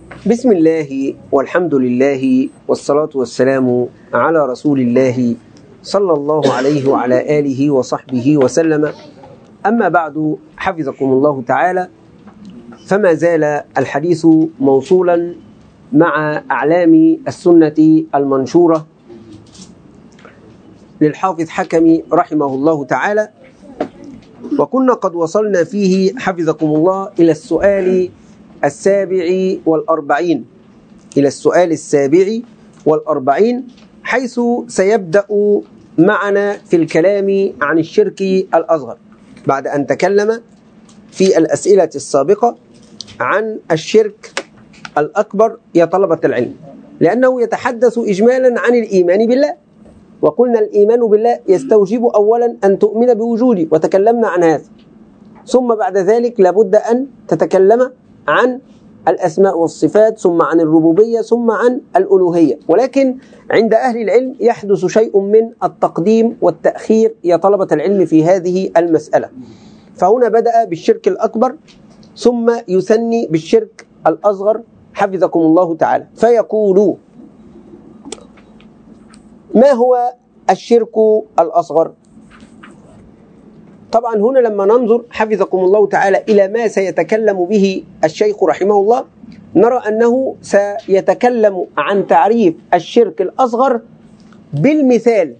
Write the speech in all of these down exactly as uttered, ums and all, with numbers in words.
بسم الله والحمد لله والصلاة والسلام على رسول الله صلى الله عليه وعلى آله وصحبه وسلم. أما بعد، حفظكم الله تعالى، فما زال الحديث موصولا مع أعلام السنة المنشورة للحافظ حكمي رحمه الله تعالى، وكنا قد وصلنا فيه حفظكم الله إلى السؤال السابع والأربعين إلى السؤال السابع والأربعين حيث سيبدأ معنا في الكلام عن الشرك الأصغر بعد أن تكلم في الأسئلة السابقة عن الشرك الأكبر يا طلبة العلم، لأنه يتحدث إجمالا عن الإيمان بالله، وقلنا الإيمان بالله يستوجب أولا أن تؤمن بوجوده وتكلمنا عن هذا، ثم بعد ذلك لابد أن تتكلم عن الأسماء والصفات، ثم عن الربوبية، ثم عن الألوهية. ولكن عند أهل العلم يحدث شيء من التقديم والتأخير يا طلبة العلم في هذه المسألة، فهنا بدأ بالشرك الأكبر ثم يثني بالشرك الأصغر حفظكم الله تعالى، فيقول: ما هو الشرك الأصغر؟ طبعا هنا لما ننظر حفظكم الله تعالى إلى ما سيتكلم به الشيخ رحمه الله، نرى أنه سيتكلم عن تعريف الشرك الأصغر بالمثال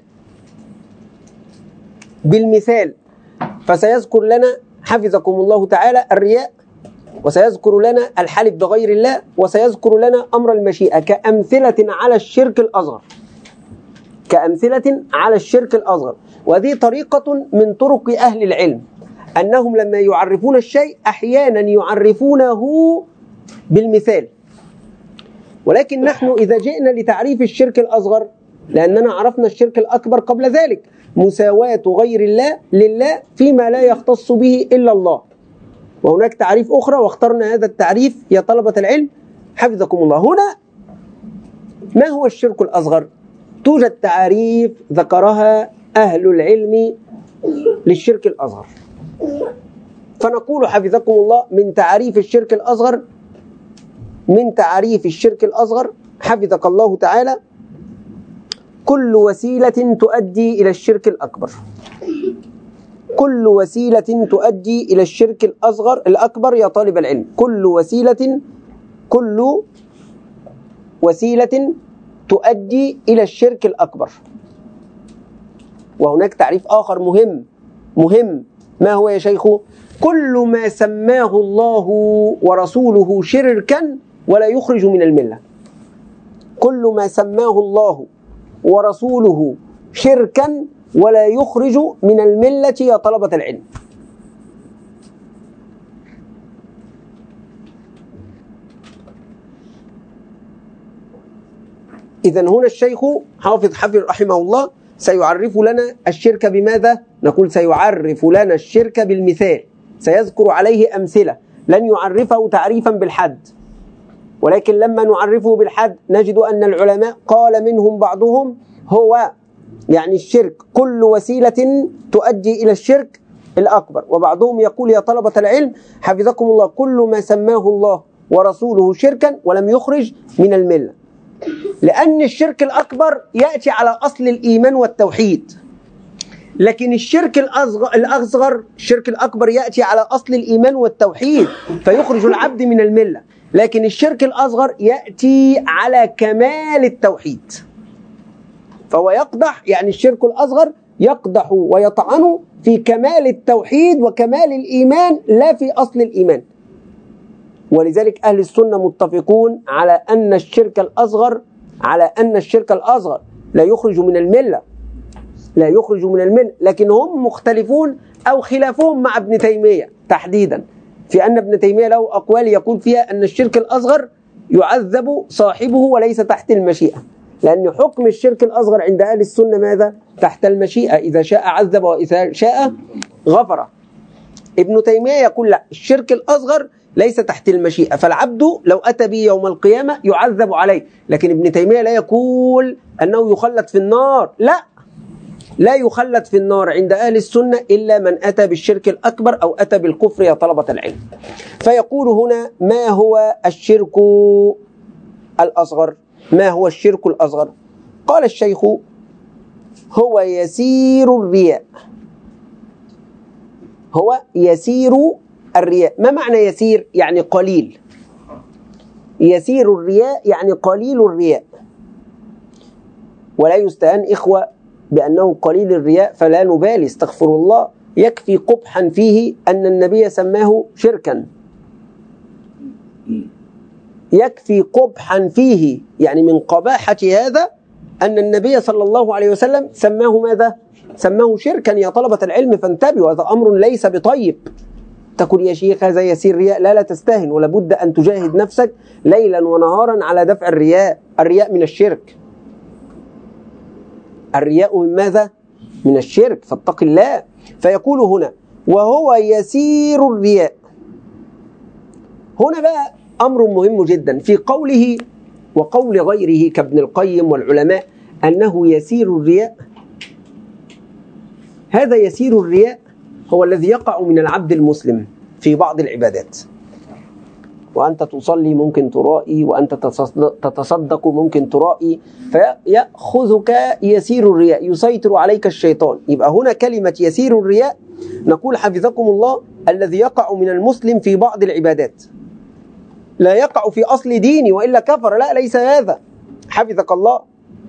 بالمثال فسيذكر لنا حفظكم الله تعالى الرياء، وسيذكر لنا الحلف بغير الله، وسيذكر لنا أمر المشيئة كأمثلة على الشرك الأصغر كأمثلة على الشرك الأصغر. وهذه طريقة من طرق أهل العلم، أنهم لما يعرفون الشيء أحيانا يعرفونه بالمثال. ولكن نحن إذا جئنا لتعريف الشرك الأصغر، لأننا عرفنا الشرك الأكبر قبل ذلك، مساواة غير الله لله فيما لا يختص به إلا الله، وهناك تعريف أخرى واخترنا هذا التعريف يا طلبة العلم حفظكم الله. هنا ما هو الشرك الأصغر؟ توجد تعريف ذكرها أهل العلم للشرك الأصغر، فنقول حفظكم الله من تعريف الشرك الأصغر من تعريف الشرك الأصغر حفظك الله تعالى: كل وسيلة تؤدي إلى الشرك الأكبر. كل وسيلة تؤدي إلى الشرك الأصغر الأكبر يا طالب العلم، كل وسيلة كل وسيلة تؤدي إلى الشرك الأكبر. وهناك تعريف آخر مهم مهم ما هو يا شيخ؟ كل ما سماه الله ورسوله شركا ولا يخرج من الملة. كل ما سماه الله ورسوله شركا ولا يخرج من الملة يا طلبة العلم. إذن هنا الشيخ حافظ حفظ رحمه الله سيعرف لنا الشرك بماذا؟ نقول سيعرف لنا الشرك بالمثال، سيذكر عليه أمثلة، لن يعرفه تعريفا بالحد. ولكن لما نعرفه بالحد نجد أن العلماء قال منهم بعضهم هو يعني الشرك كل وسيلة تؤدي إلى الشرك الأكبر، وبعضهم يقول يا طلبة العلم حفظكم الله كل ما سماه الله ورسوله شركا ولم يخرج من الملة، لأن الشرك الأكبر يأتي على أصل الإيمان والتوحيد، لكن الشرك الأصغر, الأصغر الشرك الأكبر يأتي على أصل الإيمان والتوحيد فيخرج العبد من الملة، لكن الشرك الأصغر يأتي على كمال التوحيد، فهو يقدح، يعني الشرك الأصغر يقدح ويطعن في كمال التوحيد وكمال الإيمان لا في أصل الإيمان. ولذلك أهل السنة متفقون على أن الشرك الأصغر على أن الشرك الأصغر لا يخرج من الملة لا يخرج من الملة لكن هم مختلفون أو خلافهم مع ابن تيمية تحديدا، في أن ابن تيمية له أقوال يقول فيها أن الشرك الأصغر يعذب صاحبه وليس تحت المشيئة، لأن حكم الشرك الأصغر عند أهل السنة ماذا؟ تحت المشيئة، إذا شاء عذب وإذا شاء غفر. ابن تيمية يقول لا، الشرك الأصغر ليس تحت المشيئة، فالعبد لو أتى به يوم القيامة يعذب عليه، لكن ابن تيمية لا يقول أنه يخلد في النار، لا، لا يخلد في النار عند أهل السنة إلا من أتى بالشرك الأكبر أو أتى بالكفر يا طلبة العلم. فيقول هنا: ما هو الشرك الأصغر؟ ما هو الشرك الأصغر؟ قال الشيخ: هو يسير الرياء. هو يسير الرياء. ما معنى يسير؟ يعني قليل. يسير الرياء يعني قليل الرياء. ولا يستهان إخوة بأنه قليل الرياء فلا نبالي، استغفر الله. يكفي قبحا فيه أن النبي سماه شركا. يكفي قبحا فيه، يعني من قباحة هذا أن النبي صلى الله عليه وسلم سماه ماذا؟ سماه شركا يا طلبة العلم. فانتبهوا، هذا أمر ليس بطيب. تقول يا شيخ هذا يسير رياء. لا لا تستهن، ولا بد أن تجاهد نفسك ليلا ونهارا على دفع الرياء. الرياء من الشرك. الرياء من ماذا؟ من الشرك، فاتق الله. فيقول هنا: وهو يسير الرياء. هنا بقى أمر مهم جدا في قوله وقول غيره كابن القيم والعلماء أنه يسير الرياء. هذا يسير الرياء هو الذي يقع من العبد المسلم في بعض العبادات. وأنت تصلي ممكن ترائي، وأنت تتصدق ممكن ترائي، فيأخذك يسير الرياء، يسيطر عليك الشيطان. يبقى هنا كلمة يسير الرياء نقول حفظكم الله الذي يقع من المسلم في بعض العبادات، لا يقع في أصل ديني وإلا كفر، لا ليس هذا حفظك الله.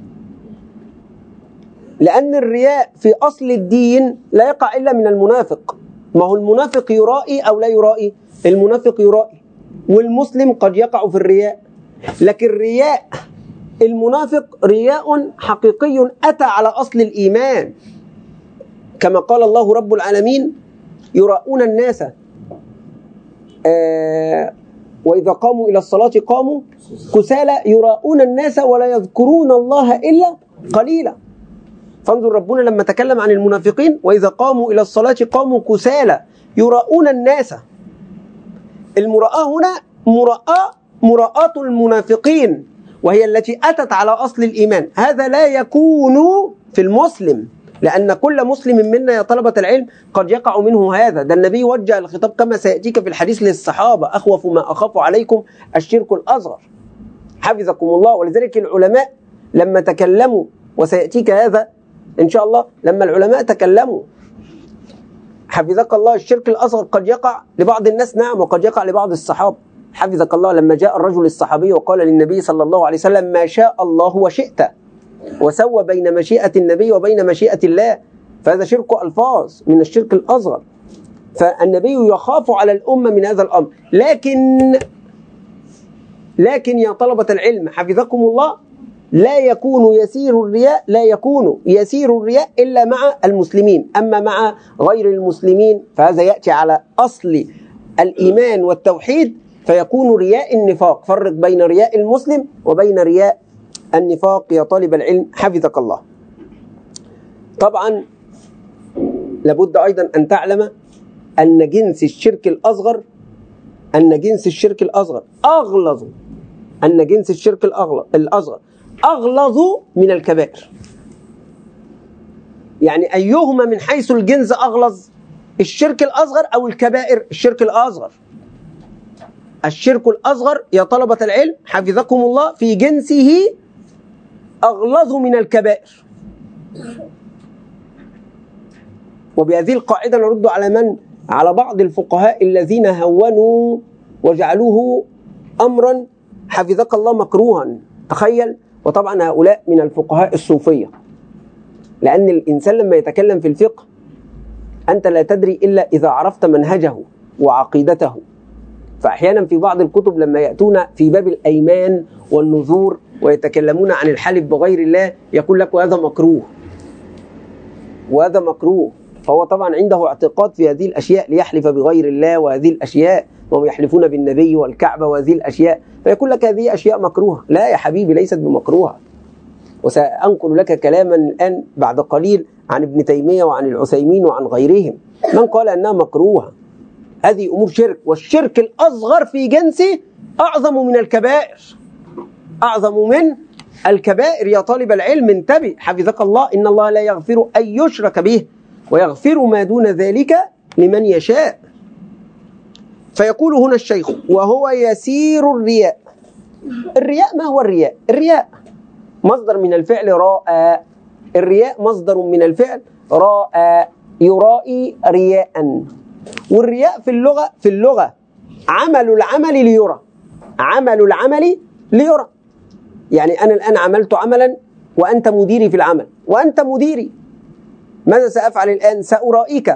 لأن الرياء في أصل الدين لا يقع إلا من المنافق. ما هو المنافق يرائي أو لا يرائي؟ المنافق يرائي، والمسلم قد يقع في الرياء. لكن رياء المنافق رياء حقيقي أتى على أصل الإيمان، كما قال الله رب العالمين: يراؤون الناس آه وإذا قاموا إلى الصلاة قاموا كسالى يراؤون الناس ولا يذكرون الله إلا قليلا. فانظر ربنا لما تكلم عن المنافقين: وإذا قاموا إلى الصلاة قاموا كسالى يراؤون الناس. المراءة هنا مراءة مراءة المنافقين، وهي التي أتت على أصل الإيمان. هذا لا يكون في المسلم، لأن كل مسلم منا يا طلبة العلم قد يقع منه هذا. ده النبي وجه الخطاب كما سيأتيك في الحديث للصحابة: أخوف ما أخاف عليكم الشرك الأصغر. حفظكم الله. ولذلك العلماء لما تكلموا، وسيأتيك هذا إن شاء الله، لما العلماء تكلموا حفظك الله الشرك الأصغر قد يقع لبعض الناس، نعم، وقد يقع لبعض الصحابة. حفظك الله لما جاء الرجل الصحابي وقال للنبي صلى الله عليه وسلم: ما شاء الله وشئت، وسوى بين مشيئة النبي وبين مشيئة الله، فهذا شرك ألفاظ من الشرك الأصغر. فالنبي يخاف على الأمة من هذا الأمر. لكن لكن يا طلبة العلم حفظكم الله، لا يكون يسير الرياء لا يكون يسير الرياء إلا مع المسلمين. أما مع غير المسلمين فهذا يأتي على أصل الإيمان والتوحيد، فيكون رياء النفاق. فرق بين رياء المسلم وبين رياء النفاق يا طالب العلم حفظك الله. طبعا لابد أيضا أن تعلم أن جنس الشرك الأصغر أن جنس الشرك الأصغر أغلظ أن جنس الشرك الأصغر أغلظ من الكبائر. يعني أيهما من حيث الجنس أغلظ؟ الشرك الأصغر أو الكبائر؟ الشرك الأصغر. الشرك الأصغر يا طلبة العلم حفظكم الله في جنسه أغلظ من الكبائر. وبهذه القاعدة نرد على من؟ على بعض الفقهاء الذين هونوا وجعلوه أمرا حفظك الله مكروها. تخيل. وطبعا هؤلاء من الفقهاء الصوفية، لأن الإنسان لما يتكلم في الفقه أنت لا تدري إلا إذا عرفت منهجه وعقيدته. فأحيانا في بعض الكتب لما يأتون في باب الأيمان والنذور ويتكلمون عن الحلف بغير الله يقول لك وهذا مكروه وهذا مكروه. فهو طبعا عنده اعتقاد في هذه الأشياء، ليحلف بغير الله وهذه الأشياء، وهم يحلفون بالنبي والكعبة وهذه الأشياء، فيقول لك هذه أشياء مكروهة. لا يا حبيبي، ليست بمكروهة. وسأنقل لك كلاما الآن بعد قليل عن ابن تيمية وعن العثيمين وعن غيرهم من قال أنها مكروهة. هذه أمور شرك، والشرك الأصغر في جنسه أعظم من الكبائر، أعظم من الكبائر يا طالب العلم انتبه حفظك الله، إن الله لا يغفر أن يشرك به ويغفر ما دون ذلك لمن يشاء. فيقول هنا الشيخ وهو يسير الرياء. الرياء ما هو الرياء؟ الرياء مصدر من الفعل راء، الرياء مصدر من الفعل راء، يرائي رياء. والرياء في اللغة في اللغة عمل العمل ليرى، عمل العمل ليرى. يعني أنا الآن عملت عملا وأنت مديري في العمل، وأنت مديري، ماذا سأفعل الآن؟ سأرائيك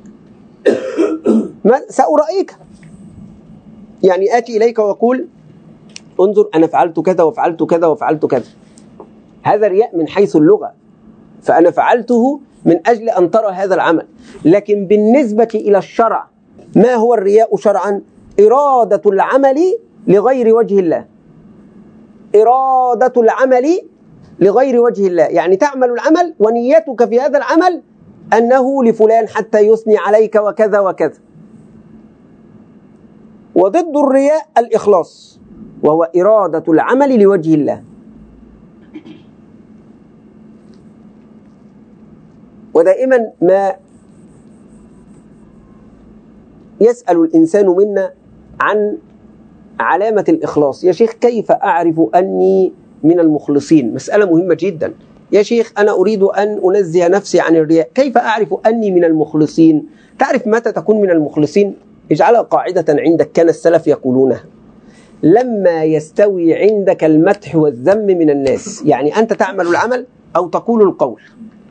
سأرائيك يعني آتي إليك وأقول انظر أنا فعلت كذا وفعلت كذا وفعلت كذا. هذا رياء من حيث اللغة، فأنا فعلته من أجل أن ترى هذا العمل. لكن بالنسبة إلى الشرع ما هو الرياء شرعا؟ إرادة العمل لغير وجه الله، إرادة العمل لغير وجه الله، يعني تعمل العمل ونيتك في هذا العمل أنه لفلان حتى يثني عليك وكذا وكذا. وضد الرياء الإخلاص، وهو إرادة العمل لوجه الله. ودائما ما يسأل الإنسان منا عن علامة الإخلاص. يا شيخ كيف أعرف أني من المخلصين؟ مسألة مهمة جدا. يا شيخ أنا أريد أن أنزه نفسي عن الرياء، كيف أعرف أني من المخلصين؟ تعرف متى تكون من المخلصين؟ اجعلها قاعدة عندك، كان السلف يقولونها: لما يستوي عندك المدح والذم من الناس. يعني أنت تعمل العمل أو تقول القول،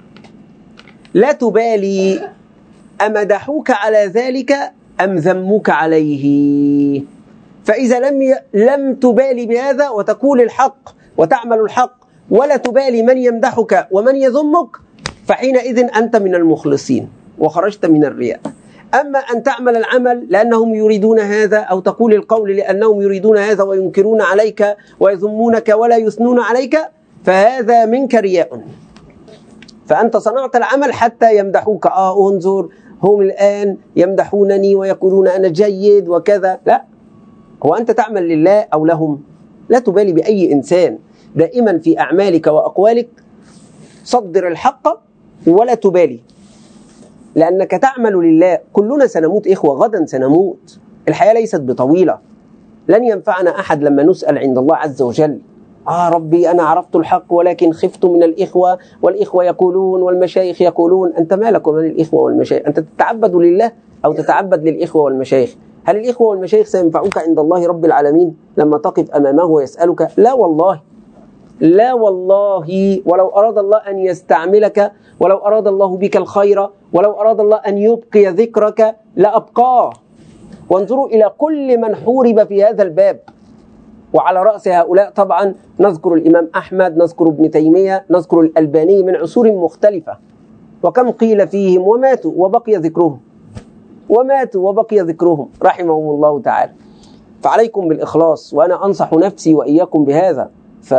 لا تبالي أمدحوك على ذلك أم ذموك عليه. فإذا لم ي... لم تبالي بهذا وتقول الحق وتعمل الحق ولا تبالي من يمدحك ومن يذمك، فحينئذ أنت من المخلصين وخرجت من الرياء. أما أن تعمل العمل لأنهم يريدون هذا، أو تقول القول لأنهم يريدون هذا وينكرون عليك ويذمونك ولا يثنون عليك، فهذا منك رياء. فأنت صنعت العمل حتى يمدحوك، آه انظر هم الآن يمدحونني ويقولون أنا جيد وكذا. لا، هو أنت تعمل لله أو لهم؟ لا تبالي بأي إنسان. دائما في أعمالك وأقوالك صدر الحق ولا تبالي، لأنك تعمل لله. كلنا سنموت إخوة، غدا سنموت، الحياة ليست بطويلة. لن ينفعنا أحد لما نسأل عند الله عز وجل: آه ربي أنا عرفت الحق ولكن خفت من الإخوة، والإخوة يقولون والمشايخ يقولون. أنت مالك ومن الإخوة والمشايخ؟ أنت تتعبد لله أو تتعبد للإخوة والمشايخ؟ هل الإخوة والمشايخ سينفعوك عند الله رب العالمين لما تقف أمامه ويسألك؟ لا والله، لا والله. ولو أراد الله أن يستعملك، ولو أراد الله بك الخير، ولو أراد الله أن يبقي ذكرك لأبقاه. وانظروا إلى كل من حورب في هذا الباب، وعلى رأس هؤلاء طبعا نذكر الإمام أحمد، نذكر ابن تيمية، نذكر الألباني من عصور مختلفة، وكم قيل فيهم وماتوا وبقي ذكرهم، وماتوا وبقي ذكرهم رحمهم الله تعالى. فعليكم بالإخلاص، وأنا أنصح نفسي وإياكم بهذا.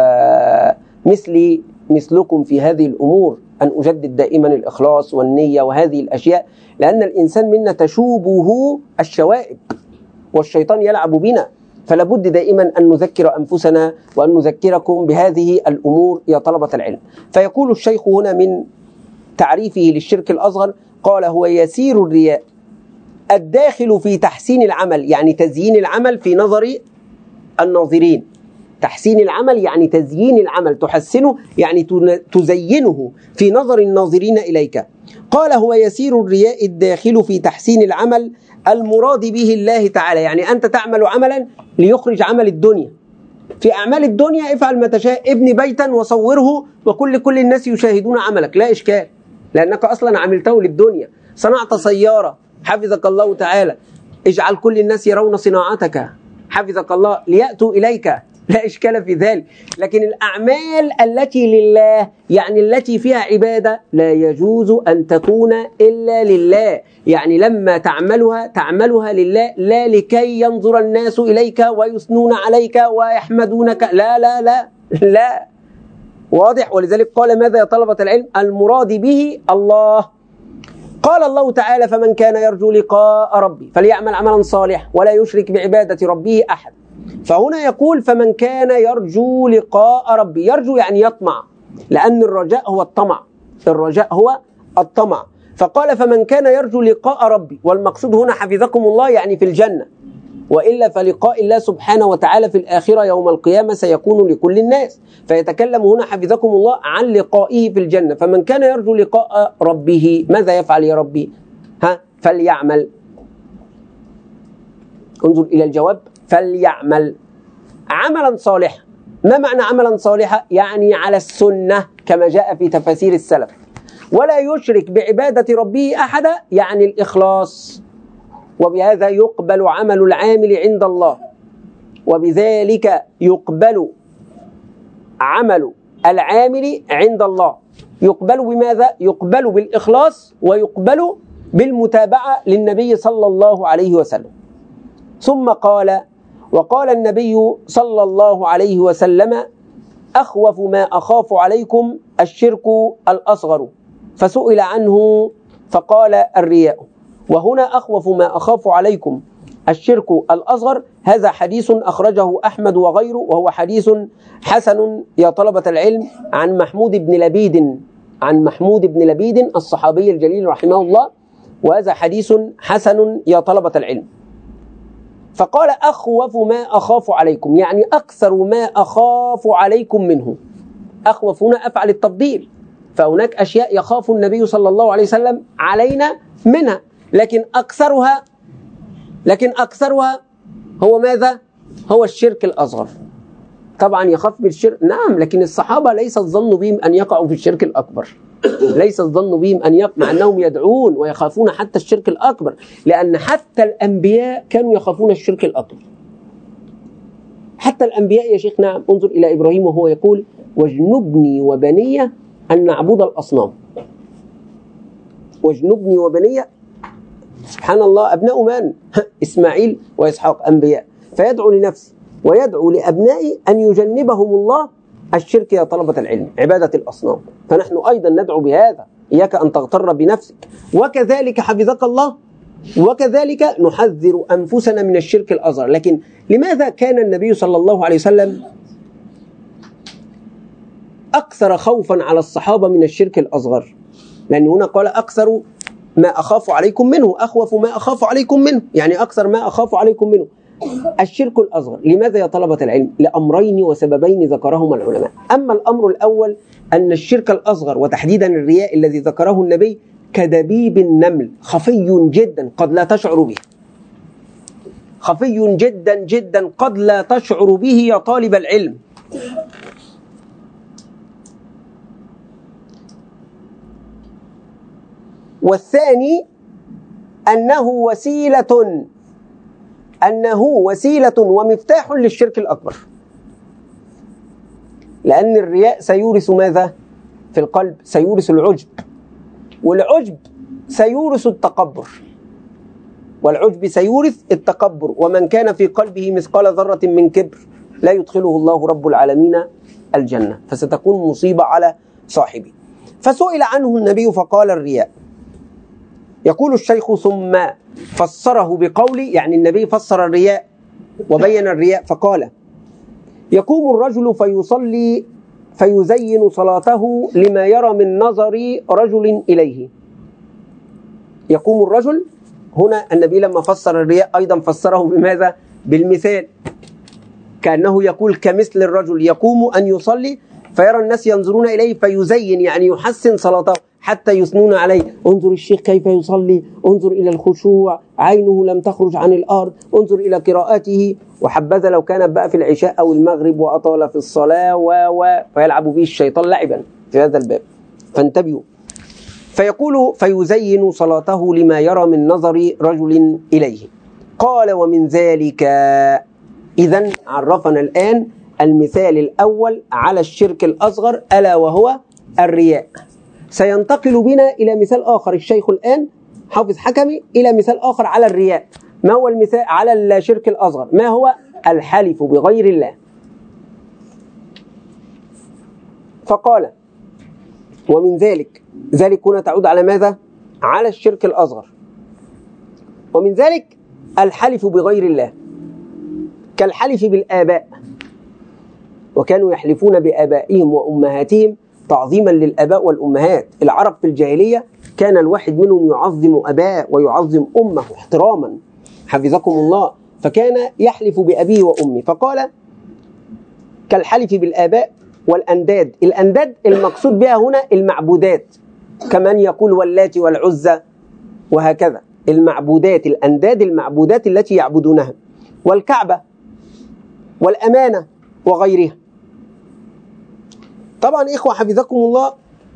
فمثلي مثلكم في هذه الأمور أن أجدد دائما الإخلاص والنية وهذه الأشياء، لأن الإنسان منا تشوبه الشوائب والشيطان يلعب بنا، فلابد دائما أن نذكر أنفسنا وأن نذكركم بهذه الأمور يا طلبة العلم. فيقول الشيخ هنا من تعريفه للشرك الأصغر، قال: هو يسير الرياء الداخل في تحسين العمل، يعني تزيين العمل في نظر الناظرين. تحسين العمل يعني تزيين العمل، تحسنه يعني تزينه في نظر الناظرين إليك. قال: هو يسير الرياء الداخل في تحسين العمل المراد به الله تعالى. يعني أنت تعمل عملا ليخرج عمل الدنيا. في أعمال الدنيا افعل ما تشاء، ابني بيتا وصوره وكل كل الناس يشاهدون عملك، لا إشكال، لأنك أصلا عملته للدنيا. صنعت سيارة حفظك الله تعالى، اجعل كل الناس يرون صناعتك حفظك الله ليأتوا إليك، لا إشكال في ذلك. لكن الأعمال التي لله، يعني التي فيها عبادة، لا يجوز أن تكون إلا لله. يعني لما تعملها تعملها لله، لا لكي ينظر الناس إليك ويثنون عليك ويحمدونك، لا لا لا لا، واضح؟ ولذلك قال: ماذا يا طلبة العلم؟ المراد به الله. قال الله تعالى: فمن كان يرجو لقاء ربي فليعمل عملا صالحا ولا يشرك بعبادة ربه أحد. فهنا يقول فمن كان يرجو لقاء ربي، يرجو يعني يطمع، لأن الرجاء هو الطمع، الرجاء هو الطمع. فقال فمن كان يرجو لقاء ربي، والمقصود هنا حفظكم الله يعني في الجنة، وإلا فلقاء الله سبحانه وتعالى في الآخرة يوم القيامة سيكون لكل الناس، فيتكلم هنا حفظكم الله عن لقائه في الجنة. فمن كان يرجو لقاء ربه ماذا يفعل يا ربي؟ ها فليعمل، انظر إلى الجواب، فليعمل عملا صالحا. ما معنى عملا صالحا؟ يعني على السنة كما جاء في تفاسير السلف، ولا يشرك بعبادة ربه أحدا، يعني الإخلاص، وبهذا يقبل عمل العامل عند الله، وبذلك يقبل عمل العامل عند الله. يقبل بماذا؟ يقبل بالإخلاص، ويقبل بالمتابعة للنبي صلى الله عليه وسلم. ثم قال وقال النبي صلى الله عليه وسلم أخوف ما أخاف عليكم الشرك الأصغر، فسئل عنه فقال الرياء. وهنا أخوف ما أخاف عليكم الشرك الأصغر، هذا حديث أخرجه أحمد وغيره، وهو حديث حسن يا طلبة العلم، عن محمود بن لبيد، عن محمود بن لبيد الصحابي الجليل رحمه الله، وهذا حديث حسن يا طلبة العلم. فقال أخوف ما أخاف عليكم، يعني أكثر ما أخاف عليكم منه. أخوف هنا أفعل التفضيل، فهناك أشياء يخاف النبي صلى الله عليه وسلم علينا منها، لكن أكثرها لكن أكثرها هو ماذا؟ هو الشرك الأصغر. طبعا يخاف بالشرك، نعم، لكن الصحابة ليس الظن بهم أن يقعوا في الشرك الأكبر، ليس الظن بهم أن يقعوا، مع أنهم يدعون ويخافون حتى الشرك الأكبر، لأن حتى الأنبياء كانوا يخافون الشرك الأكبر، حتى الأنبياء يا شيخ. نعم، انظر إلى إبراهيم وهو يقول واجنبني وبني أن نعبد الأصنام. واجنبني وبني، سبحان الله، أبناء من؟ إسماعيل وإسحاق أنبياء، فيدعو لنفسه ويدعو لأبنائه أن يجنبهم الله الشرك يا طلبة العلم، عبادة الأصنام. فنحن أيضا ندعو بهذا، إياك أن تغتر بنفسك. وكذلك حفظك الله، وكذلك نحذر أنفسنا من الشرك الأصغر. لكن لماذا كان النبي صلى الله عليه وسلم أكثر خوفا على الصحابة من الشرك الأصغر؟ لأن هنا قال أكثر ما أخاف عليكم منه، أخوف ما أخاف عليكم منه، يعني أكثر ما أخاف عليكم منه الشرك الأصغر. لماذا يا طلبة العلم؟ لأمرين وسببين ذكرهما العلماء. أما الأمر الأول أن الشرك الأصغر وتحديدا الرياء الذي ذكره النبي كدبيب النمل، خفي جدا قد لا تشعر به، خفي جدا جدا قد لا تشعر به يا طالب العلم. والثاني أنه وسيلة أنه وسيلة ومفتاح للشرك الأكبر، لأن الرياء سيورث ماذا في القلب؟ سيورث العجب، والعجب سيورث التكبر، والعجب سيورث التكبر. ومن كان في قلبه مثقال ذرة من كبر لا يدخله الله رب العالمين الجنة، فستكون مصيبة على صاحبه. فسئل عنه النبي فقال الرياء. يقول الشيخ ثم فسره بقوله، يعني النبي فسر الرياء وبين الرياء فقال يقوم الرجل فيصلي فيزين صلاته لما يرى من نظر رجل إليه. يقوم الرجل، هنا النبي لما فسر الرياء أيضا فسره بماذا؟ بالمثال، كأنه يقول كمثل الرجل يقوم أن يصلي فيرى الناس ينظرون إليه فيزين، يعني يحسن صلاته حتى يثنون عليه. انظر الشيخ كيف يصلي، انظر إلى الخشوع، عينه لم تخرج عن الأرض، انظر إلى قراءته. وحبذا لو كان بقى في العشاء أو المغرب وأطال في الصلاة و و فيلعب به الشيطان لعبا في هذا الباب، فانتبهوا. فيقول فيزين صلاته لما يرى من نظر رجل إليه. قال ومن ذلك، إذن عرفنا الآن المثال الأول على الشرك الأصغر ألا وهو الرياء. سينتقل بنا إلى مثال آخر الشيخ الآن حافظ حكمي، إلى مثال آخر على الرياء. ما هو المثال على الشرك الأصغر؟ ما هو؟ الحلف بغير الله. فقال ومن ذلك، ذلك هنا تعود على ماذا؟ على الشرك الأصغر. ومن ذلك الحلف بغير الله، كالحلف بالآباء، وكانوا يحلفون بآبائهم وأمهاتهم تعظيما للآباء والأمهات. العرب في الجاهلية كان الواحد منهم يعظم أباه ويعظم أمه احتراما حفظكم الله، فكان يحلف بأبيه وأمه. فقال كالحلف بالآباء والأنداد. الأنداد المقصود بها هنا المعبودات، كمن يقول واللات والعزى وهكذا، المعبودات، الأنداد المعبودات التي يعبدونها، والكعبة والأمانة وغيرها. طبعا إخوة حفظكم الله،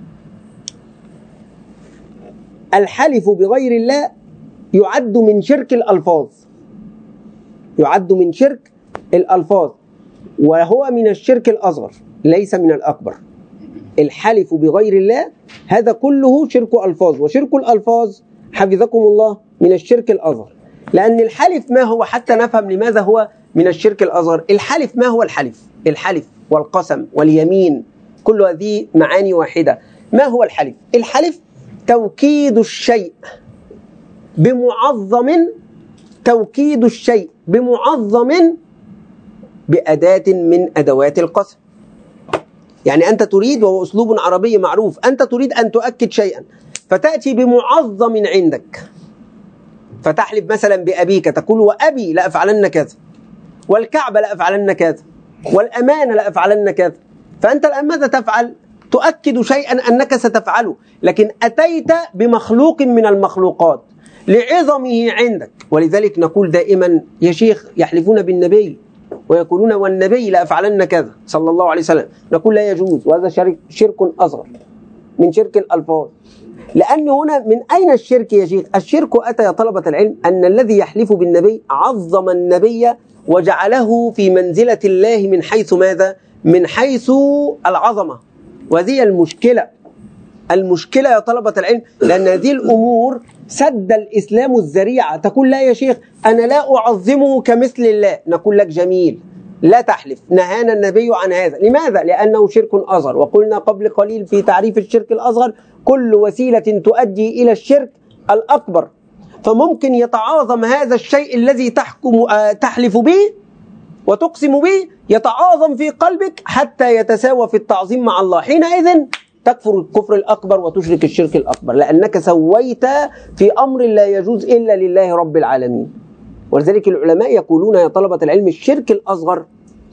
الحلف بغير الله يعد من شرك الألفاظ، يعد من شرك الألفاظ، وهو من الشرك الأصغر ليس من الأكبر. الحلف بغير الله هذا كله شرك ألفاظ، وشرك الألفاظ حفظكم الله من الشرك الأصغر. لأن الحلف ما هو، حتى نفهم لماذا هو من الشرك الأصغر. الحلف ما هو الحلف؟ الحلف والقسم واليمين كل هذه معاني واحدة. ما هو الحلف؟ الحلف توكيد الشيء بمعظم، توكيد الشيء بمعظم بأداة من أدوات القسم. يعني أنت تريد، وهو أسلوب عربي معروف، أنت تريد أن تؤكد شيئا فتأتي بمعظم عندك، فتحلف مثلا بأبيك تقول وأبي لأفعلن كذا، والكعبة لأفعلن كذا، والأمانة لأفعلن كذا. فأنت الآن ماذا تفعل؟ تؤكد شيئا أنك ستفعله، لكن أتيت بمخلوق من المخلوقات لعظمه عندك. ولذلك نقول دائما يا شيخ يحلفون بالنبي ويقولون والنبي لأفعلن كذا صلى الله عليه وسلم، نقول لا يجوز، وهذا شرك, شرك أصغر من شرك الألفاظ. لأن هنا من أين الشرك يا شيخ؟ الشرك أتى يا طلبة العلم أن الذي يحلف بالنبي عظم النبي وجعله في منزلة الله من حيث ماذا؟ من حيث العظمة. وهذه المشكلة، المشكلة يا طلبة العلم، لأن هذه الأمور سد الإسلام الذريعة. تقول لا يا شيخ أنا لا أعظمه كمثل الله، نقول لك جميل، لا تحلف، نهانا النبي عن هذا. لماذا؟ لأنه شرك أصغر. وقلنا قبل قليل في تعريف الشرك الأصغر كل وسيلة تؤدي إلى الشرك الأكبر. فممكن يتعاظم هذا الشيء الذي تحكم تحلف به وتقسم به، يتعاظم في قلبك حتى يتساوى في التعظيم مع الله. حينئذ تكفر الكفر الأكبر وتشرك الشرك الأكبر، لأنك سويت في أمر لا يجوز إلا لله رب العالمين. ولذلك العلماء يقولون يا طلبة العلم الشرك الأصغر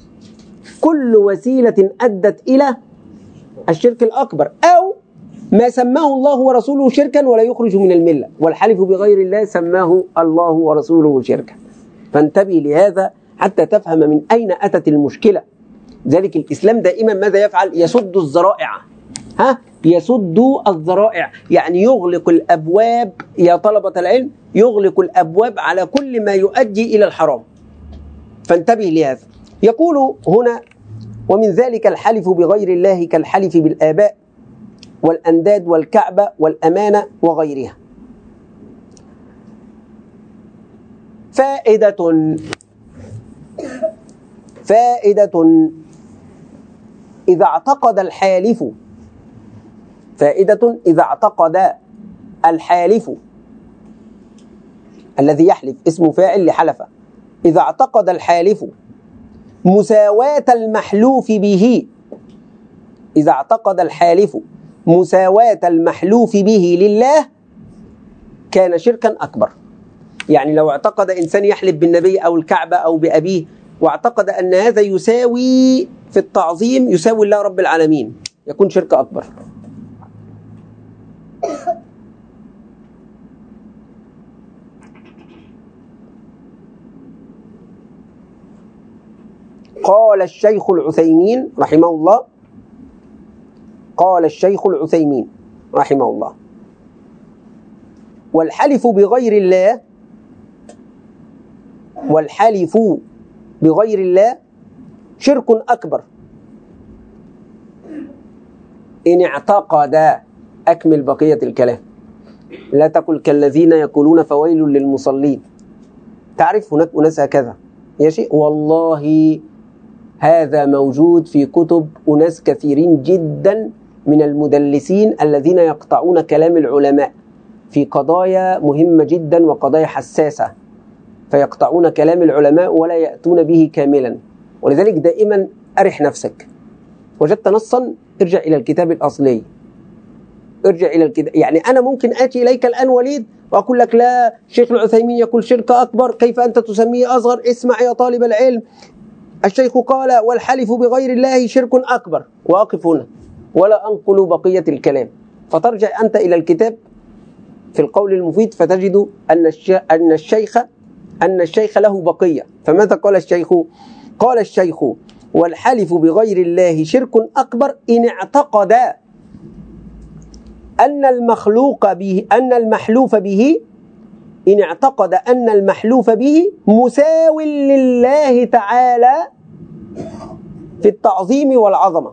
كل وسيلة أدت إلى الشرك الأكبر، أو ما سماه الله ورسوله شركا ولا يخرج من الملة، والحلف بغير الله سماه الله ورسوله شركا. فانتبه لهذا حتى تفهم من أين أتت المشكلة. ذلك الإسلام دائما ماذا يفعل؟ يسد الذرائع، ها يسد الذرائع، يعني يغلق الأبواب يا طلبة العلم، يغلق الأبواب على كل ما يؤدي إلى الحرام. فانتبه لهذا. يقول هنا ومن ذلك الحلف بغير الله كالحلف بالآباء والأنداد والكعبة والأمانة وغيرها. فائدة فائدة إذا اعتقد الحالف فائدة إذا اعتقد الحالف الذي يحلف اسم فاعل لحلف، إذا اعتقد الحالف مساواة المحلوف به، إذا اعتقد الحالف مساواة المحلوف به لله كان شركا أكبر. يعني لو اعتقد إنسان يحلف بالنبي أو الكعبة أو بأبيه واعتقد أن هذا يساوي في التعظيم يساوي الله رب العالمين، يكون شرك أكبر. قال الشيخ العثيمين رحمه الله قال الشيخ العثيمين رحمه الله والحلف بغير الله والحلف بغير الله شرك أكبر إن اعتقد. أكمل بقية الكلام، لا تقل كالذين يقولون فويل للمصلين. تعرف هناك أناس هكذا يا شيء، والله هذا موجود في كتب أناس كثيرين جدا من المدلسين الذين يقطعون كلام العلماء في قضايا مهمة جدا وقضايا حساسة، فيقطعون كلام العلماء ولا يأتون به كاملا. ولذلك دائما أرح نفسك، وجدت نصا ارجع إلى الكتاب الأصلي، ارجع إلى الكتاب. يعني أنا ممكن آتي إليك الآن وليد وأقول لك لا، الشيخ العثيمين يقول شرك أكبر، كيف أنت تسميه أصغر؟ اسمع يا طالب العلم، الشيخ قال والحلف بغير الله شرك أكبر، وأقف هنا ولا أنقل بقية الكلام. فترجع أنت إلى الكتاب في القول المفيد فتجد أن أن الشيخ أن الشيخ له بقية. فماذا قال الشيخ؟ قال الشيخ والحلف بغير الله شرك أكبر إن اعتقد أن المخلوق به أن المحلوف به إن اعتقد أن المحلوف به مساو لله تعالى في التعظيم والعظمة.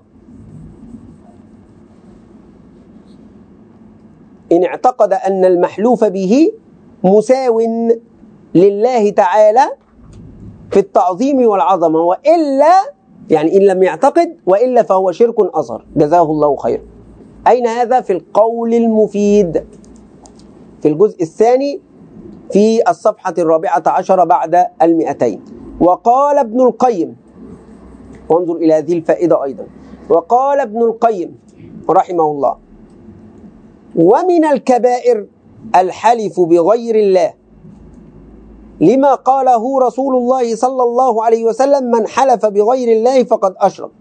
إن اعتقد أن المحلوف به مساو لله تعالى في التعظيم والعظمة، وإلا يعني إن لم يعتقد وإلا فهو شرك أصغر. جزاه الله خير. أين هذا؟ في القول المفيد في الجزء الثاني في الصفحة الرابعة عشر بعد المئتين. وقال ابن القيم، وانظر إلى هذه الفائدة أيضا، وقال ابن القيم رحمه الله ومن الكبائر الحلف بغير الله لما قاله رسول الله صلى الله عليه وسلم من حلف بغير الله فقد أشرك.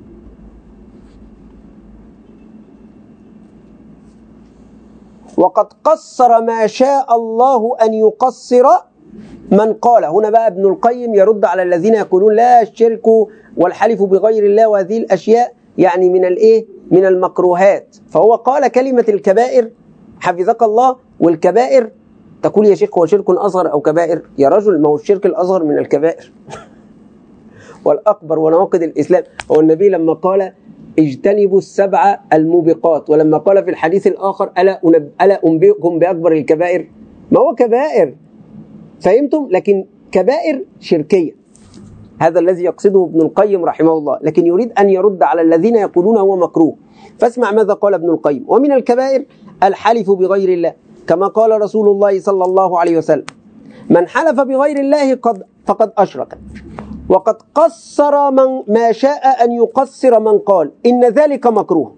وقد قصر ما شاء الله أن يقصر من قال. هنا بقى ابن القيم يرد على الذين يقولون لا، الشرك والحلف بغير الله وهذه الأشياء يعني من الإيه؟ من المكروهات. فهو قال كلمة الكبائر حفظك الله، والكبائر تقول يا شيخ هو شرك أصغر أو كبائر؟ يا رجل ما هو الشرك الأصغر من الكبائر والأكبر ونواقض الإسلام. هو النبي لما قال اجتنبوا السبع الموبقات، ولما قال في الحديث الآخر ألا ألا أنبئكم بأكبر الكبائر؟ ما هو كبائر، فهمتم؟ لكن كبائر شركية، هذا الذي يقصده ابن القيم رحمه الله، لكن يريد أن يرد على الذين يقولون هو مكروه. فاسمع ماذا قال ابن القيم: ومن الكبائر الحلف بغير الله كما قال رسول الله صلى الله عليه وسلم من حلف بغير الله قد فقد أشرك. وقد قصر من ما شاء أن يقصر من قال إن ذلك مكروه.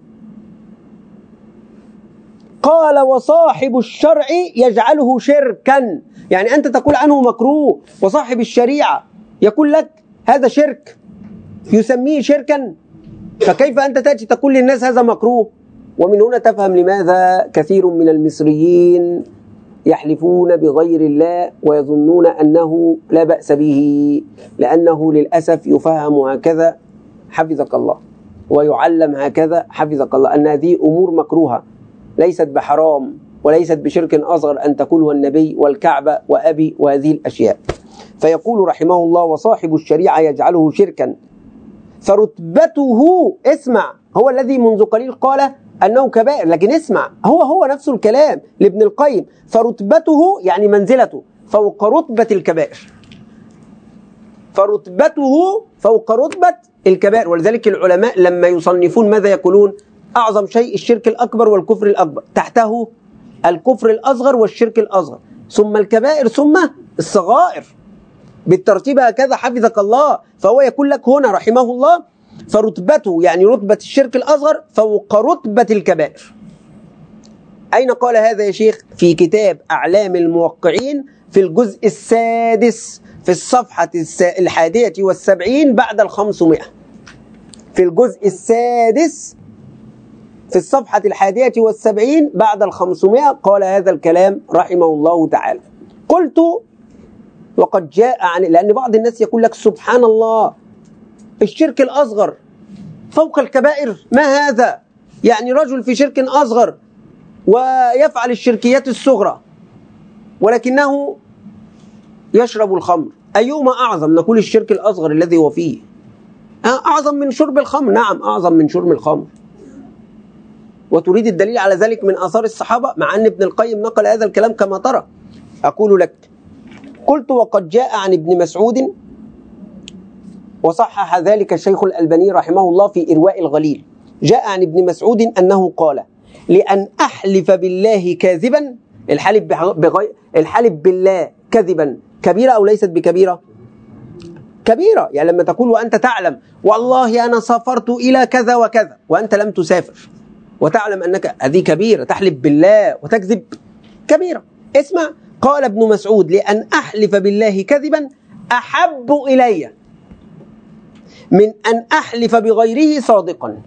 قال وصاحب الشرع يجعله شركا، يعني أنت تقول عنه مكروه وصاحب الشريعة يقول لك هذا شرك، يسميه شركا، فكيف أنت تأتي تقول للناس هذا مكروه؟ ومن هنا تفهم لماذا كثير من المصريين يحلفون بغير الله ويظنون أنه لا بأس به، لأنه للأسف يفهم هكذا حفظك الله، ويعلم هكذا حفظك الله، أن هذه أمور مكروهة ليست بحرام وليست بشرك أصغر أن تقولها النبي والكعبة وأبي وهذه الأشياء. فيقول رحمه الله وصاحب الشريعة يجعله شركا فرتبته، اسمع، هو الذي منذ قليل قال أنه كبائر، لكن اسمع، هو هو نفس الكلام لابن القيم، فرتبته يعني منزلته فوق رتبة الكبائر، فرتبته فوق رتبة الكبائر. ولذلك العلماء لما يصنفون ماذا يقولون؟ أعظم شيء الشرك الأكبر والكفر الأكبر، تحته الكفر الأصغر والشرك الأصغر، ثم الكبائر، ثم الصغائر، بالترتيب هكذا حفظك الله. فهو يقول لك هنا رحمه الله فرتبته يعني رتبة الشرك الأصغر فوق رتبة الكبائر. أين قال هذا يا شيخ؟ في كتاب أعلام الموقعين في الجزء السادس في الصفحة الحادية والسبعين بعد الخمسمائة. في الجزء السادس في الصفحة الحادية والسبعين بعد الخمسمائة قال هذا الكلام رحمه الله تعالى. قلت وقد جاء عن، لأن بعض الناس يقول لك سبحان الله الشرك الأصغر فوق الكبائر، ما هذا؟ يعني رجل في شرك أصغر ويفعل الشركيات الصغرى ولكنه يشرب الخمر، أيهما أعظم؟ نقول الشرك الأصغر الذي هو فيه أعظم من شرب الخمر. نعم أعظم من شرب الخمر. وتريد الدليل على ذلك من آثار الصحابة، مع أن ابن القيم نقل هذا الكلام كما ترى. أقول لك قلت وقد جاء عن ابن مسعود وصحح ذلك الشيخ الألباني رحمه الله في إرواء الغليل، جاء عن ابن مسعود أنه قال لأن أحلف بالله كاذبا، الحلف, بغي... الحلف بالله كذبا كبيرة أو ليست بكبيرة؟ كبيرة. يعني لما تقول وأنت تعلم والله أنا سافرت إلى كذا وكذا وأنت لم تسافر، وتعلم أنك هذه كبيرة، تحلف بالله وتكذب، كبيرة. اسمع، قال ابن مسعود: لأن أحلف بالله كذبا أحب إلي من أن أحلف بغيره صادقا.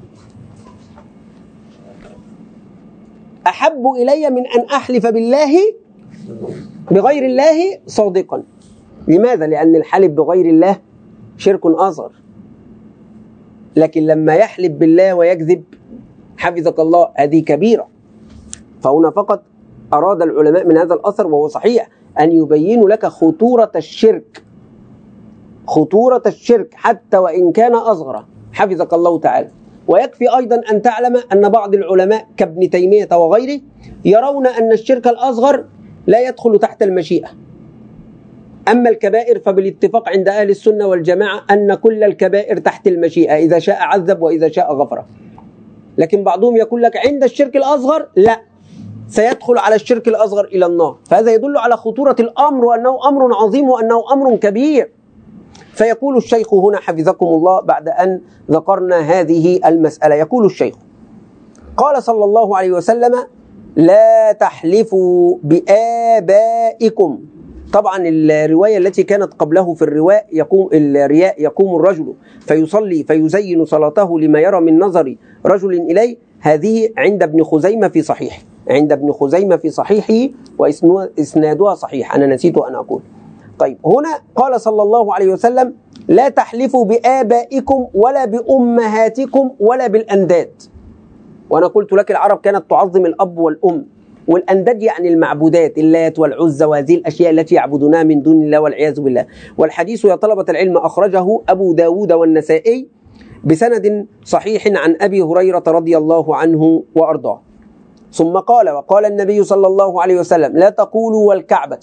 أحب إلي من أن أحلف بالله بغير الله صادقا. لماذا؟ لأن الحلف بغير الله شرك أصغر، لكن لما يحلف بالله ويكذب حفظك الله هذه كبيرة. فهنا فقط أراد العلماء من هذا الأثر، وهو صحيح، أن يبينوا لك خطورة الشرك، خطورة الشرك حتى وإن كان أصغر، حفظك الله تعالى. ويكفي أيضا أن تعلم أن بعض العلماء كابن تيمية وغيره يرون أن الشرك الأصغر لا يدخل تحت المشيئة. أما الكبائر فبالاتفاق عند أهل السنة والجماعة أن كل الكبائر تحت المشيئة، إذا شاء عذب وإذا شاء غفر. لكن بعضهم يقول لك عند الشرك الأصغر لا، سيدخل على الشرك الأصغر إلى النار. فهذا يدل على خطورة الأمر، وأنه أمر عظيم وأنه أمر كبير. فيقول الشيخ هنا حفظكم الله بعد أن ذكرنا هذه المسألة، يقول الشيخ: قال صلى الله عليه وسلم: لا تحلفوا بآبائكم. طبعا الرواية التي كانت قبله في الرواء يقوم الرياء يقوم الرجل فيصلي فيزين صلاته لما يرى من نظر رجل إليه، هذه عند ابن خزيمة في صحيح عند ابن خزيمة في صحيحه وإسنادها صحيح، أنا نسيت أن أقول. طيب، هنا قال صلى الله عليه وسلم: لا تحلفوا بآبائكم ولا بأمهاتكم ولا بالأنداد. وأنا قلت لك العرب كانت تعظم الأب والأم، والأنداد يعني المعبودات، اللات والعزى وهذه الأشياء التي يعبدونها من دون الله والعياذ بالله. والحديث يا طلبة العلم أخرجه أبو داود والنسائي بسند صحيح عن أبي هريرة رضي الله عنه وأرضاه. ثم قال: وقال النبي صلى الله عليه وسلم: لا تقولوا والكعبة،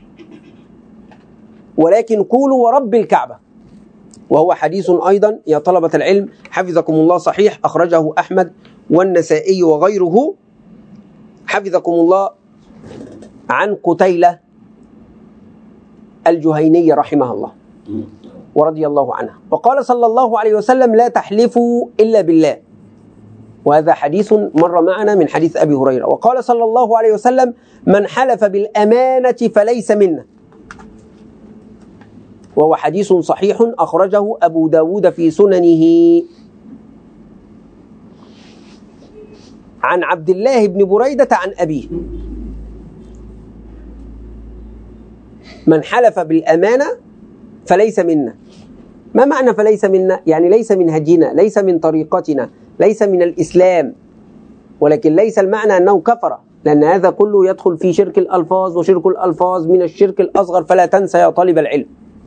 ولكن قولوا ورب الكعبة. وهو حديث أيضا يا طلبة العلم حفظكم الله صحيح، أخرجه أحمد والنسائي وغيره، حفظكم الله، عن قتيلة الجهيني رحمه الله ورضي الله عنه. وقال صلى الله عليه وسلم: لا تحلفوا إلا بالله. وهذا حديث مر معنا من حديث أبي هريرة. وقال صلى الله عليه وسلم: من حلف بالأمانة فليس منا. وهو حديث صحيح أخرجه أبو داود في سننه عن عبد الله بن بريدة عن أبيه: من حلف بالأمانة فليس منا. ما معنى فليس منا؟ يعني ليس من هدينا، ليس من طريقتنا، ليس من الإسلام. ولكن ليس المعنى أنه كفر، لأن هذا كله يدخل في شرك الألفاظ، وشرك الألفاظ من الشرك الأصغر، فلا تنسى يا طالب العلم.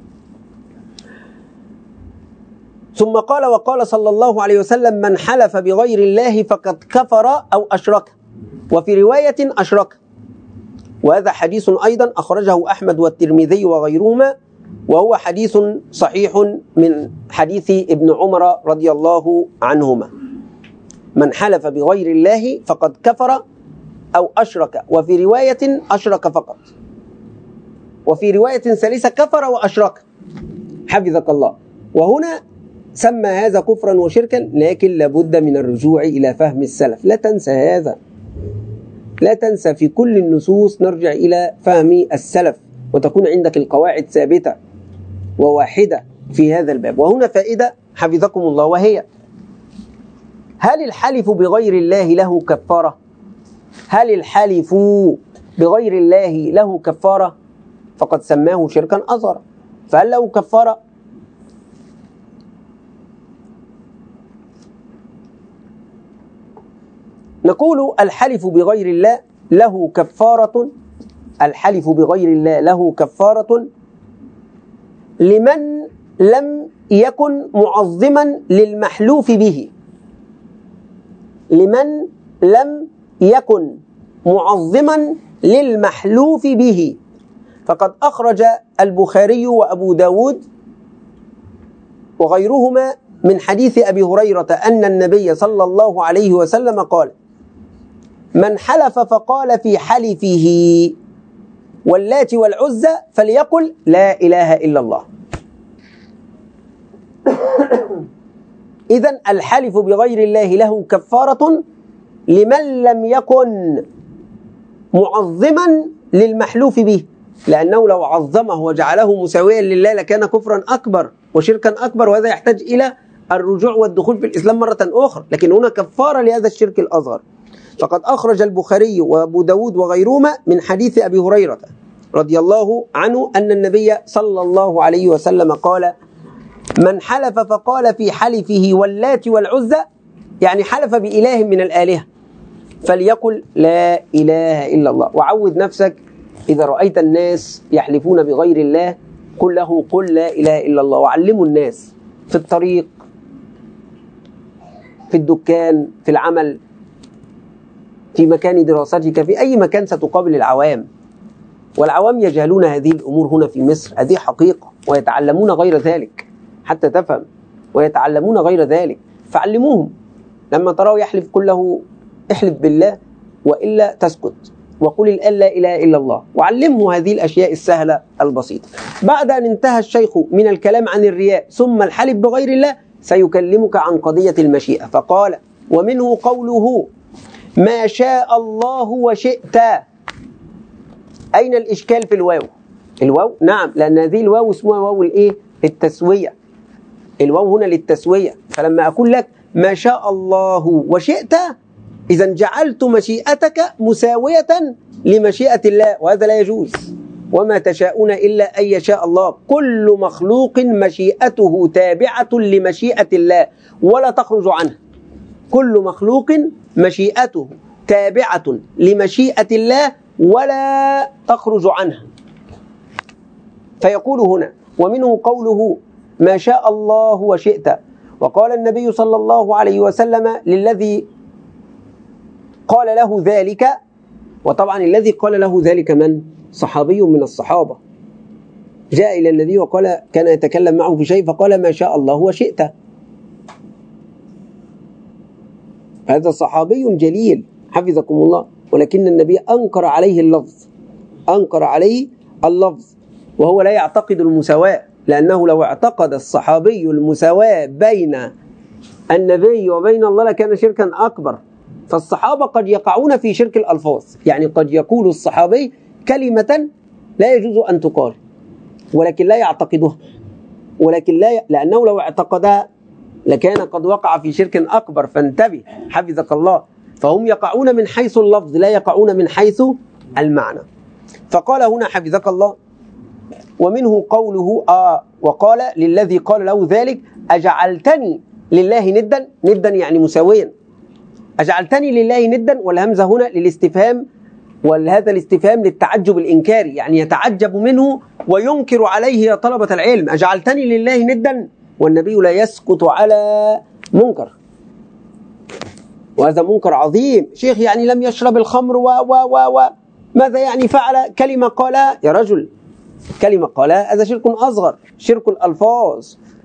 ثم قال: وقال صلى الله عليه وسلم: من حلف بغير الله فقد كفر أو أشرك. وفي رواية أشرك. وهذا حديث أيضا أخرجه أحمد والترمذي وغيرهما، وهو حديث صحيح من حديث ابن عمر رضي الله عنهما: من حلف بغير الله فقد كفر أو أشرك. وفي رواية أشرك فقط. وفي رواية ثالثة كفر وأشرك، حفظك الله. وهنا سمى هذا كفرا وشركا، لكن لابد من الرجوع إلى فهم السلف. لا تنسى هذا، لا تنسى، في كل النصوص نرجع إلى فهم السلف، وتكون عندك القواعد ثابتة وواحدة في هذا الباب. وهنا فائدة حفظكم الله، وهي: هل الحلف بغير الله له كفارة؟ هل الحلف بغير الله له كفارة؟ فقد سماه شركا أصغر، فهل له كفارة؟ نقول: الحلف بغير الله له كفارة الحلف بغير الله له كفارة لمن لم يكن معظما للمحلوف به. لمن لم يكن معظما للمحلوف به. فقد أخرج البخاري وأبو داود وغيرهما من حديث أبي هريرة أن النبي صلى الله عليه وسلم قال: من حلف فقال في حلفه واللات والعزى فليقل لا إله إلا الله. إذن الحلف بغير الله له كفارة لمن لم يكن معظما للمحلوف به، لأنه لو عظمه وجعله مساويا لله لكان كفرا أكبر وشركا أكبر، وهذا يحتاج إلى الرجوع والدخول في الإسلام مرة أخرى، لكن هنا كفارة لهذا الشرك الأصغر. فقد أخرج البخاري وأبو داود وغيرهما من حديث أبي هريرة رضي الله عنه أن النبي صلى الله عليه وسلم قال: من حلف فقال في حلفه واللات والعزى، يعني حلف بإله من الآلهة، فليقل لا إله إلا الله. وعود نفسك إذا رأيت الناس يحلفون بغير الله قل له قل لا إله إلا الله. وعلموا الناس في الطريق، في الدكان، في العمل، في مكان دراستك، في أي مكان ستقابل العوام، والعوام يجهلون هذه الأمور هنا في مصر، هذه حقيقة، ويتعلمون غير ذلك حتى تفهم، ويتعلمون غير ذلك، فعلموهم. لما تراه يحلف قل له احلف بالله وإلا تسكت، وقل الآن لا إله إلا الله، وعلمه هذه الأشياء السهلة البسيطة. بعد أن انتهى الشيخ من الكلام عن الرياء ثم الحلف بغير الله سيكلمك عن قضية المشيئة، فقال: ومنه قوله ما شاء الله وشئت. أين الإشكال في الواو؟ الواو نعم، لأن هذه الواو اسمها واو الإيه؟ التسوية. الواو هنا للتسوية، فلما أقول لك ما شاء الله وشئت إذا جعلت مشيئتك مساوية لمشيئة الله، وهذا لا يجوز. وما تشاءون إلا أن يشاء الله. كل مخلوق مشيئته تابعة لمشيئة الله ولا تخرج عنها. كل مخلوق مشيئته تابعة لمشيئة الله ولا تخرج عنها. فيقول هنا: ومنه قوله ما شاء الله وشئت. وقال النبي صلى الله عليه وسلم للذي قال له ذلك، وطبعا الذي قال له ذلك من؟ صحابي من الصحابة، جاء إلى النبي وقال، كان يتكلم معه في شيء فقال ما شاء الله وشئت. هذا صحابي جليل حفظكم الله، ولكن النبي أنكر عليه اللفظ، أنكر عليه اللفظ، وهو لا يعتقد المساواة، لأنه لو اعتقد الصحابي المساواة بين النبي وبين الله لكان شركا أكبر. فالصحابة قد يقعون في شرك الألفاظ، يعني قد يقول الصحابي كلمة لا يجوز أن تقال ولكن لا يعتقدها، ولكن لا ي... لأنه لو اعتقدها لكان قد وقع في شرك أكبر، فانتبه حفظك الله. فهم يقعون من حيث اللفظ لا يقعون من حيث المعنى. فقال هنا حفظك الله: ومنه قوله آه وقال للذي قال له ذلك أجعلتني لله ندا. ندا يعني مساويا. أجعلتني لله ندا، والهمزة هنا للاستفهام، وهذا الاستفهام للتعجب الإنكاري، يعني يتعجب منه وينكر عليه يا طلبة العلم. أجعلتني لله ندا، والنبي لا يسكت على منكر، وهذا منكر عظيم. شيخ يعني لم يشرب الخمر و و و و ماذا يعني فعل؟ كلمة قالها يا رجل، كلمة قالها، هذا شرك أصغر، شرك الألفاظ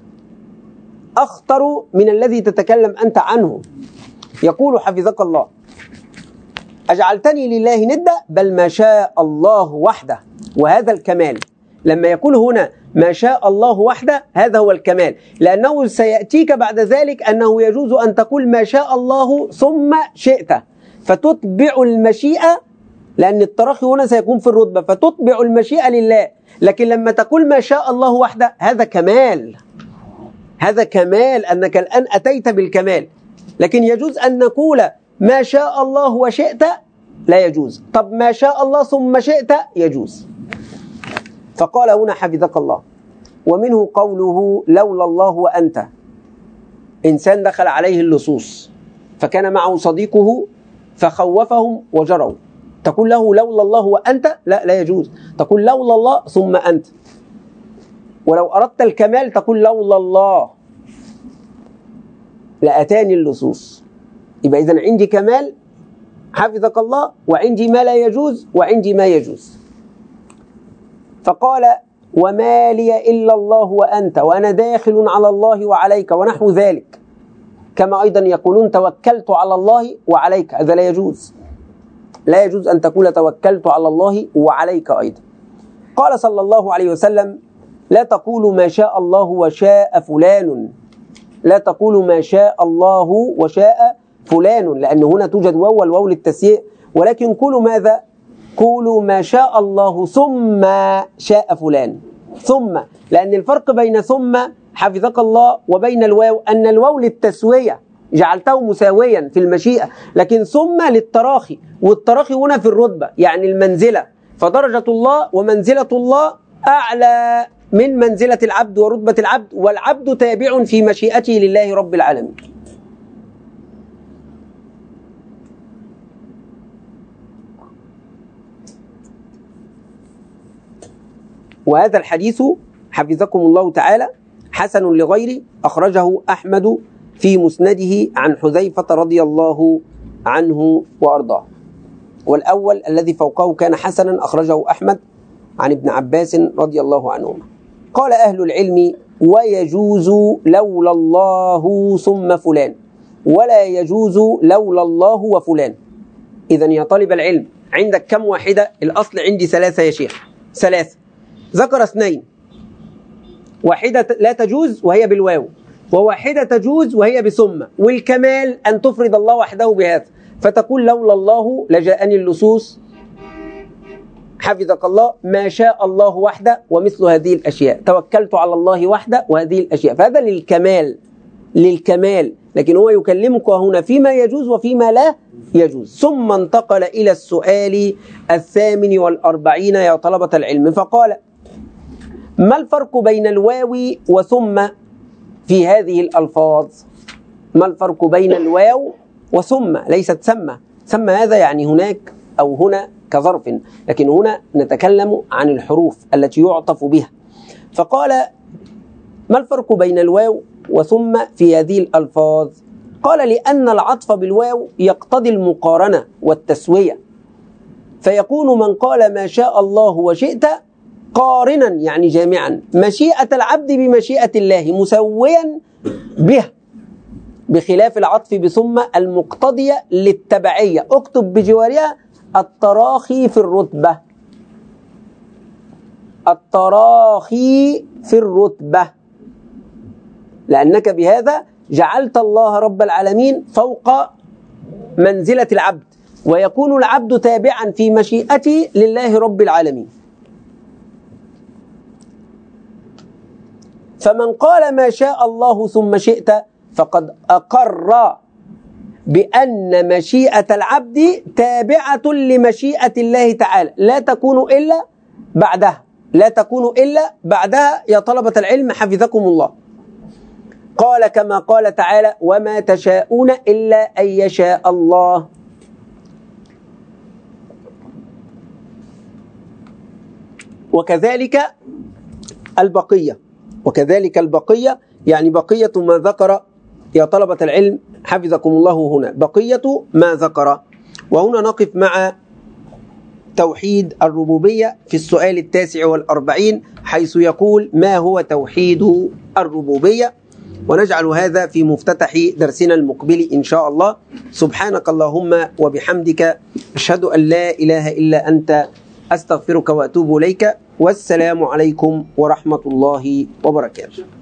أخطر من الذي تتكلم أنت عنه. يقول حفظك الله: أجعلتني لله ندا، بل ما شاء الله وحده، وهذا الكمال. لما يقول هنا ما شاء الله وحده هذا هو الكمال، لأنه سيأتيك بعد ذلك أنه يجوز أن تقول ما شاء الله ثم شئت، فتتبع المشيئة، لأن التراخي هنا سيكون في الرتبة، فتتبع المشيئة لله. لكن لما تقول ما شاء الله وحده هذا كمال، هذا كمال، أنك الآن أتيت بالكمال. لكن يجوز أن نقول ما شاء الله وشئت لا يجوز. طب ما شاء الله ثم شئت يجوز. فقال هنا حفظك الله: ومنه قوله لولا الله وأنت. إنسان دخل عليه اللصوص فكان معه صديقه فخوفهم وجروا، تقول له لولا الله وأنت؟ لا، لا يجوز. تقول لولا الله ثم أنت. ولو أردت الكمال تقول لولا الله لأتاني اللصوص. يبقى إذن عندي كمال حفظك الله، وعندي ما لا يجوز، وعندي ما يجوز. فقال: وما لي إلا الله وأنت، وأنا داخل على الله وعليك، ونحو ذلك. كما أيضا يقولون توكلت على الله وعليك، هذا لا يجوز. لا يجوز أن تقول توكلت على الله وعليك أيضا. قال صلى الله عليه وسلم: لا تقولوا ما شاء الله وشاء فلان، لا تقولوا ما شاء الله وشاء فلان، لأن هنا توجد واو والواو للتسيير، ولكن قولوا ماذا؟ قولوا ما شاء الله ثم شاء فلان. ثم، لأن الفرق بين ثم حفظك الله وبين الواو أن الواو للتسوية، جعلته مساويا في المشيئة، لكن ثم للتراخي، والتراخي هنا في الرتبة يعني المنزلة، فدرجة الله ومنزلة الله أعلى من منزلة العبد ورتبة العبد، والعبد تابع في مشيئته لله رب العالمين. وهذا الحديث حفظكم الله تعالى حسن لغيره، أخرجه أحمد في مسنده عن حذيفة رضي الله عنه وأرضاه. والأول الذي فوقه كان حسنا، أخرجه أحمد عن ابن عباس رضي الله عنهما. قال أهل العلم: ويجوز لولا الله ثم فلان، ولا يجوز لولا الله وفلان. إذن يا طالب العلم، عندك كم واحدة؟ الأصل عندي ثلاثة يا شيخ، ثلاثة. ذكر اثنين، واحدة لا تجوز وهي بالواو، وواحدة تجوز وهي بثم، والكمال أن تفرد الله وحده بهذا، فتقول لولا الله لجاءني اللصوص حفظك الله، ما شاء الله وحده ومثل هذه الأشياء، توكلت على الله وحده وهذه الأشياء، فهذا للكمال، للكمال. لكن هو يكلمك هنا فيما يجوز وفيما لا يجوز. ثم انتقل إلى السؤال الثامن والأربعين يا طلبة العلم، فقال: ما الفرق بين الواو وثم في هذه الألفاظ؟ ما الفرق بين الواو وثم؟ ليست ثم، ثم هذا يعني هناك أو هنا كظرف، لكن هنا نتكلم عن الحروف التي يعطف بها. فقال: ما الفرق بين الواو وثم في هذه الألفاظ؟ قال: لأن العطف بالواو يقتضي المقارنة والتسوية، فيكون من قال ما شاء الله وشئت قارنا يعني جامعا مشيئة العبد بمشيئة الله مسويا بها، بخلاف العطف بثم المقتضية للتبعية، اكتب بجوارها التراخي في الرتبة، التراخي في الرتبة، لأنك بهذا جعلت الله رب العالمين فوق منزلة العبد، ويكون العبد تابعا في مشيئته لله رب العالمين. فمن قال ما شاء الله ثم شئت فقد أقر بأن مشيئة العبد تابعة لمشيئة الله تعالى، لا تكون إلا بعدها، لا تكون إلا بعدها يا طلبة العلم حفظكم الله. قال كما قال تعالى: وما تشاءون إلا أن يشاء الله. وكذلك البقية، وكذلك البقية يعني بقية ما ذكر يا طلبة العلم حفظكم الله هنا، بقية ما ذكر. وهنا نقف مع توحيد الربوبية في السؤال التاسع والأربعين، حيث يقول: ما هو توحيد الربوبية؟ ونجعل هذا في مفتتح درسنا المقبل إن شاء الله. سبحانك اللهم وبحمدك، أشهد أن لا إله إلا أنت، أستغفرك وأتوب إليك، والسلام عليكم ورحمة الله وبركاته.